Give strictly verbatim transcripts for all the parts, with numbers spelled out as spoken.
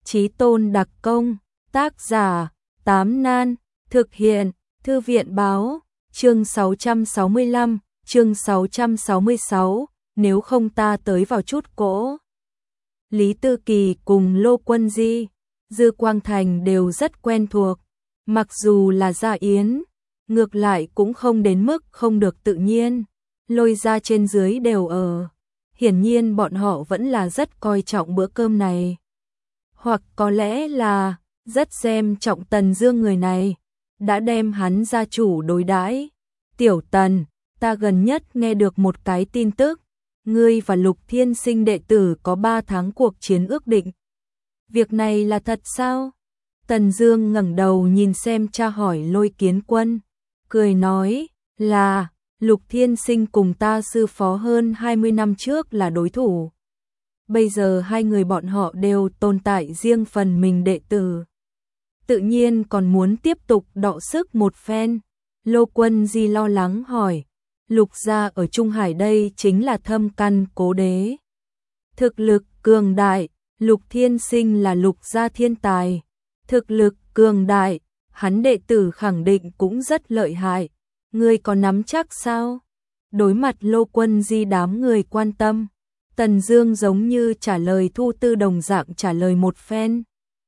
Chí tôn đặc công, tác giả, Tám Nan, thực hiện, Thư viện báo, chương sáu trăm sáu mươi lăm, chương sáu trăm sáu mươi sáu, nếu không ta tới vào chút cỗ. Lý Tư Kỳ cùng Lô Quân Di, Dư Quang Thành đều rất quen thuộc, mặc dù là gia yến, ngược lại cũng không đến mức không được tự nhiên, Lôi gia trên dưới đều ở. Hiển nhiên bọn họ vẫn là rất coi trọng bữa cơm này. Hoặc có lẽ là rất xem trọng Tần Dương người này, đã đem hắn gia chủ đối đãi. Tiểu Tần, ta gần nhất nghe được một cái tin tức, ngươi và Lục Thiên Sinh đệ tử có ba tháng cuộc chiến ước định. Việc này là thật sao? Tần Dương ngẩng đầu nhìn xem cha hỏi Lôi Kiến Quân, cười nói, là Lục Thiên Sinh cùng ta sư phó hơn hai mươi năm trước là đối thủ. Bây giờ hai người bọn họ đều tồn tại riêng phần mình đệ tử. Tự nhiên còn muốn tiếp tục đọ sức một phen. Lô Quân Di lo lắng hỏi, Lục gia ở Trung Hải đây chính là thâm căn cố đế. Thực lực cường đại, Lục Thiên Sinh là Lục gia thiên tài. Thực lực cường đại, hắn đệ tử khẳng định cũng rất lợi hại. Ngươi có nắm chắc sao? Đối mặt Lô Quân Di đám người quan tâm, Tần Dương giống như trả lời Thu Tư đồng dạng trả lời một phen.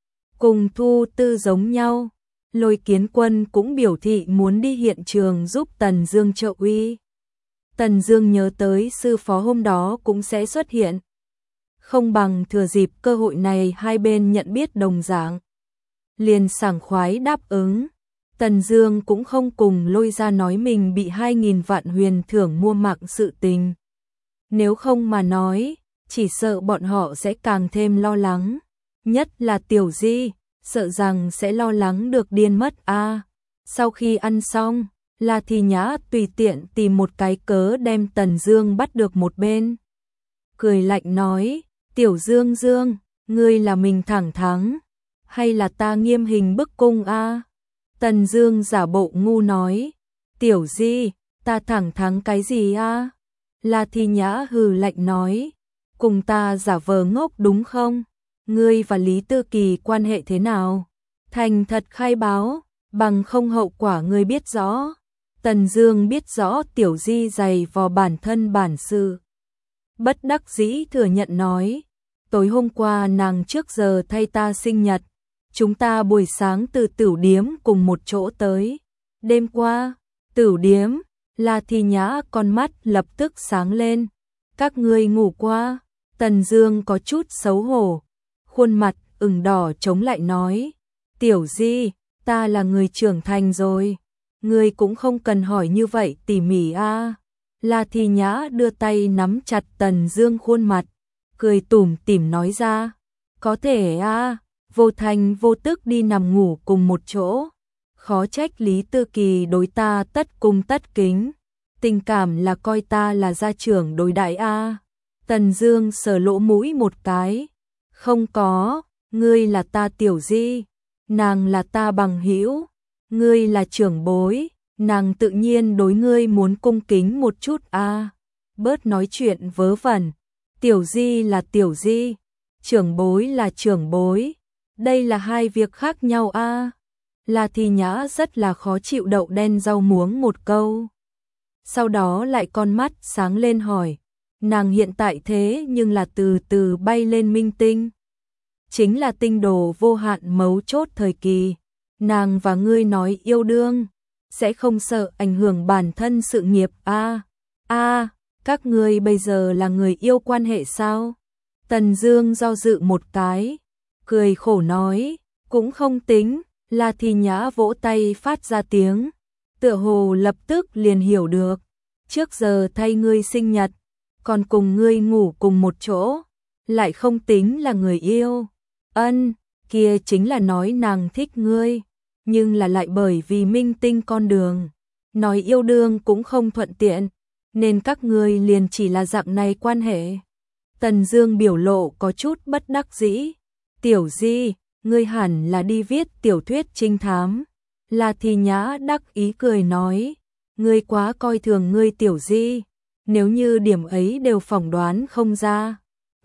Cùng Thu Tư giống nhau, Lôi Kiến Quân cũng biểu thị muốn đi hiện trường giúp Tần Dương trợ uy. Tần Dương nhớ tới sư phó hôm đó cũng sẽ xuất hiện, không bằng thừa dịp cơ hội này hai bên nhận biết đồng dạng, liền sảng khoái đáp ứng. Tần Dương cũng không cùng Lôi gia nói mình bị hai nghìn vạn huyền thưởng mua mạng sự tình. Nếu không mà nói, chỉ sợ bọn họ sẽ càng thêm lo lắng. Nhất là Tiểu Di, sợ rằng sẽ lo lắng được điên mất a. À, sau khi ăn xong, La Thi Nhã tùy tiện tìm một cái cớ đem Tần Dương bắt được một bên. Cười lạnh nói, Tiểu Dương Dương, ngươi là mình thẳng thắng, hay là ta nghiêm hình bức cung a? À? Tần Dương giả bộ ngu nói, Tiểu Di, ta thẳng thắng cái gì a? À? La Thi Nhã hừ lạnh nói, cùng ta giả vờ ngốc đúng không? Ngươi và Lý Tư Kỳ quan hệ thế nào? Thành thật khai báo, bằng không hậu quả ngươi biết rõ. Tần Dương biết rõ Tiểu Di dày vò bản thân bản sự. Bất đắc dĩ thừa nhận nói, tối hôm qua nàng trước giờ thay ta sinh nhật, chúng ta buổi sáng từ Tửu Điếm cùng một chỗ tới. Đêm qua, Tửu Điếm, La Thi Nhã con mắt lập tức sáng lên. Các ngươi ngủ qua? Tần Dương có chút xấu hổ, khuôn mặt ửng đỏ chống lại nói, Tiểu Di, ta là người trưởng thành rồi, ngươi cũng không cần hỏi như vậy tỉ mỉ a. À. La Thi Nhã đưa tay nắm chặt Tần Dương khuôn mặt, cười tủm tỉm nói ra, có thể a, à, vô thành vô tức đi nằm ngủ cùng một chỗ. Khó trách Lý Tư Kỳ đối ta tất cung tất kính, tình cảm là coi ta là gia trưởng đối đại a. À. Tần Dương sờ lỗ mũi một cái, không có, ngươi là ta Tiểu Di, nàng là ta bằng hữu, ngươi là trưởng bối, nàng tự nhiên đối ngươi muốn cung kính một chút a. À. Bớt nói chuyện vớ vẩn, Tiểu Di là Tiểu Di, trưởng bối là trưởng bối, đây là hai việc khác nhau a. À. La Thi Nhã rất là khó chịu đậu đen rau muống một câu. Sau đó lại con mắt sáng lên hỏi, nàng hiện tại thế nhưng là từ từ bay lên minh tinh. Chính là tinh đồ vô hạn mấu chốt thời kỳ. Nàng và ngươi nói yêu đương, sẽ không sợ ảnh hưởng bản thân sự nghiệp a? A, à, các ngươi bây giờ là người yêu quan hệ sao? Tần Dương do dự một cái, cười khổ nói, cũng không tính. La Thi Nhã vỗ tay phát ra tiếng, tựa hồ lập tức liền hiểu được, trước giờ thay ngươi sinh nhật, còn cùng ngươi ngủ cùng một chỗ, lại không tính là người yêu. Ân, kia chính là nói nàng thích ngươi, nhưng là lại bởi vì minh tinh con đường, nói yêu đương cũng không thuận tiện, nên các ngươi liền chỉ là dạng này quan hệ. Tần Dương biểu lộ có chút bất đắc dĩ, Tiểu Di, ngươi hẳn là đi viết tiểu thuyết trinh thám. La Thi Nhã đắc ý cười nói, ngươi quá coi thường ngươi Tiểu Di, nếu như điểm ấy đều phỏng đoán không ra,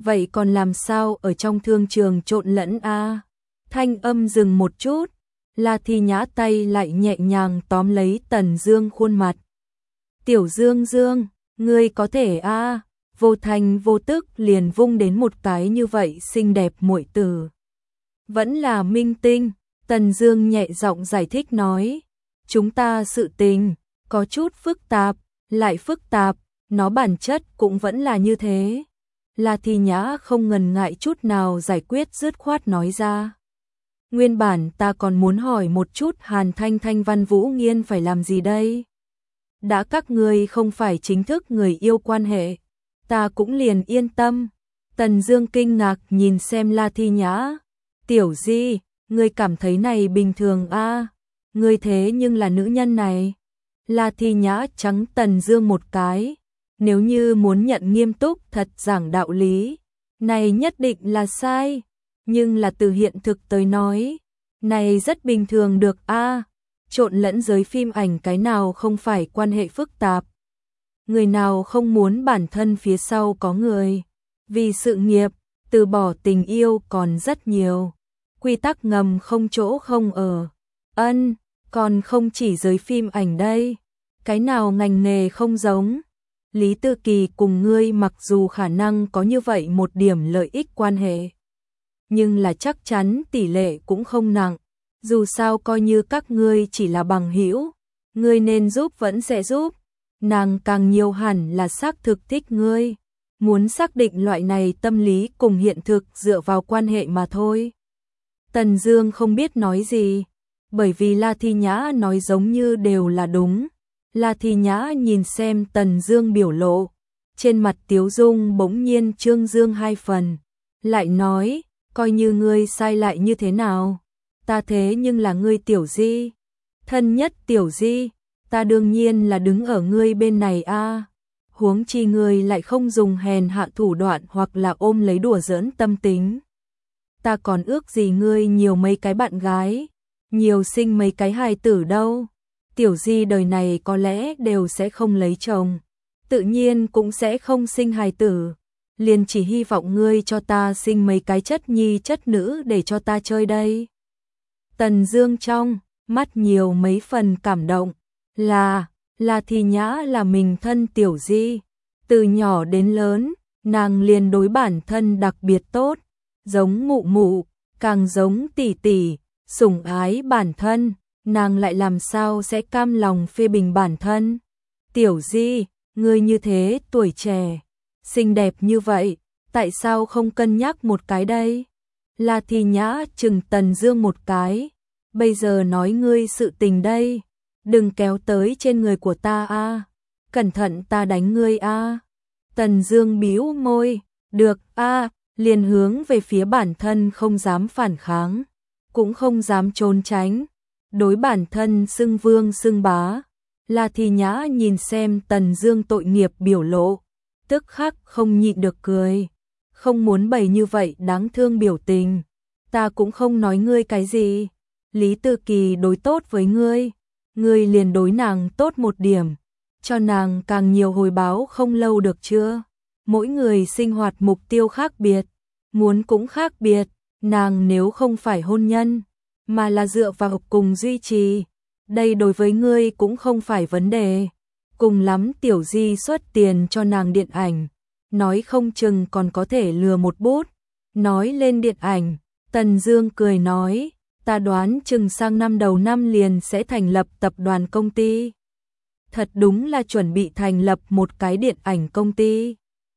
vậy còn làm sao ở trong thương trường trộn lẫn a? Thanh âm dừng một chút, La Thi Nhã tay lại nhẹ nhàng tóm lấy Tần Dương khuôn mặt. Tiểu Dương Dương, ngươi có thể a? Vô thành vô tức liền vung đến một cái như vậy xinh đẹp muội tử. Vẫn là minh tinh, Tần Dương nhẹ giọng giải thích nói, chúng ta sự tình có chút phức tạp, lại phức tạp, nó bản chất cũng vẫn là như thế. La Thi Nhã không ngần ngại chút nào giải quyết dứt khoát nói ra. Nguyên bản ta còn muốn hỏi một chút Hàn Thanh Thanh Văn Vũ Nghiên phải làm gì đây? Đã các ngươi không phải chính thức người yêu quan hệ, ta cũng liền yên tâm. Tần Dương kinh ngạc nhìn xem La Thi Nhã. Tiểu Di, ngươi cảm thấy này bình thường a? À? Ngươi thế nhưng là nữ nhân này. La Thi Nhã trắng Tần Dương một cái. Nếu như muốn nhận nghiêm túc thật giảng đạo lý, này nhất định là sai. Nhưng là từ hiện thực tới nói, này rất bình thường được a. À? Trộn lẫn giới phim ảnh cái nào không phải quan hệ phức tạp. Người nào không muốn bản thân phía sau có người. Vì sự nghiệp, từ bỏ tình yêu còn rất nhiều. Quy tắc ngầm không chỗ không ở. Ân, còn không chỉ giới phim ảnh đây. Cái nào ngành nghề không giống. Lý Tư Kỳ cùng ngươi mặc dù khả năng có như vậy một điểm lợi ích quan hệ, nhưng là chắc chắn tỷ lệ cũng không nặng. Dù sao coi như các ngươi chỉ là bằng hữu, ngươi nên giúp vẫn sẽ giúp. Nàng càng nhiều hẳn là xác thực thích ngươi. Muốn xác định loại này tâm lý cùng hiện thực dựa vào quan hệ mà thôi. Tần Dương không biết nói gì, bởi vì La Thi Nhã nói giống như đều là đúng. La Thi Nhã nhìn xem Tần Dương biểu lộ, trên mặt tiếu dung bỗng nhiên trương dương hai phần, lại nói, coi như ngươi sai lại như thế nào, ta thế nhưng là ngươi Tiểu Di, thân nhất Tiểu Di, ta đương nhiên là đứng ở ngươi bên này a. À. Huống chi ngươi lại không dùng hèn hạ thủ đoạn hoặc là ôm lấy đùa giỡn tâm tính. Ta còn ước gì ngươi nhiều mấy cái bạn gái, nhiều sinh mấy cái hài tử đâu. Tiểu Di đời này có lẽ đều sẽ không lấy chồng, tự nhiên cũng sẽ không sinh hài tử, liền chỉ hy vọng ngươi cho ta sinh mấy cái chất nhi chất nữ để cho ta chơi đây. Tần Dương trong mắt nhiều mấy phần cảm động, là, là Thi Nhã là mình thân Tiểu Di, từ nhỏ đến lớn, nàng liền đối bản thân đặc biệt tốt, giống mụ mụ, càng giống tỷ tỷ, sủng ái bản thân. Nàng lại làm sao sẽ cam lòng phê bình bản thân. Tiểu Di, ngươi như thế tuổi trẻ, xinh đẹp như vậy, tại sao không cân nhắc một cái đây? La Thi Nhã chừng Tần Dương một cái, bây giờ nói ngươi sự tình đây, đừng kéo tới trên người của ta a, à. Cẩn thận ta đánh ngươi a. À. Tần Dương bĩu môi, được a, à, liền hướng về phía bản thân không dám phản kháng, cũng không dám trốn tránh. Đối bản thân xưng vương xưng bá, La Thi Nhã nhìn xem Tần Dương tội nghiệp biểu lộ, tức khắc không nhịn được cười, không muốn bày như vậy đáng thương biểu tình, ta cũng không nói ngươi cái gì, Lý Tư Kỳ đối tốt với ngươi, ngươi liền đối nàng tốt một điểm, cho nàng càng nhiều hồi báo không lâu được chưa? Mỗi người sinh hoạt mục tiêu khác biệt, muốn cũng khác biệt, nàng nếu không phải hôn nhân, mà là dựa vào cùng duy trì, đây đối với ngươi cũng không phải vấn đề. Cùng lắm Tiểu Di xuất tiền cho nàng điện ảnh, nói không chừng còn có thể lừa một bút. Nói lên điện ảnh, Tần Dương cười nói, ta đoán chừng sang năm đầu năm liền sẽ thành lập tập đoàn công ty. Thật đúng là chuẩn bị thành lập một cái điện ảnh công ty.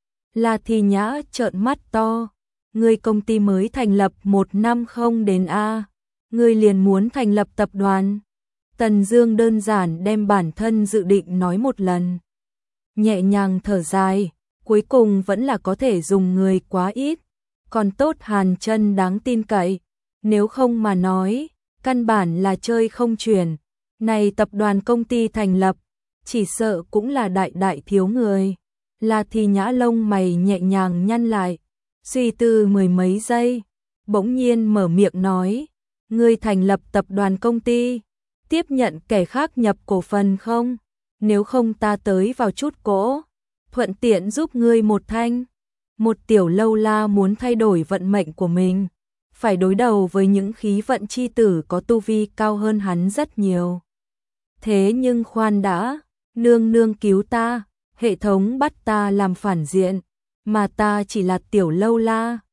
La Thi Nhã trợn mắt to, ngươi công ty mới thành lập một năm không đến a. Ngươi liền muốn thành lập tập đoàn. Tần Dương đơn giản đem bản thân dự định nói một lần. Nhẹ nhàng thở dài, cuối cùng vẫn là có thể dùng người quá ít. Còn tốt Hàn Chân đáng tin cậy, nếu không mà nói, căn bản là chơi không chuyển. Này tập đoàn công ty thành lập, chỉ sợ cũng là đại đại thiếu người. La Thi Nhã lông mày nhẹ nhàng nhăn lại, suy tư mười mấy giây, bỗng nhiên mở miệng nói, ngươi thành lập tập đoàn công ty, tiếp nhận kẻ khác nhập cổ phần không? Nếu không ta tới vào chút cỗ, thuận tiện giúp ngươi một thanh. Một tiểu lâu la muốn thay đổi vận mệnh của mình, phải đối đầu với những khí vận chi tử có tu vi cao hơn hắn rất nhiều. Thế nhưng khoan đã, nương nương cứu ta, hệ thống bắt ta làm phản diện, mà ta chỉ là tiểu lâu la,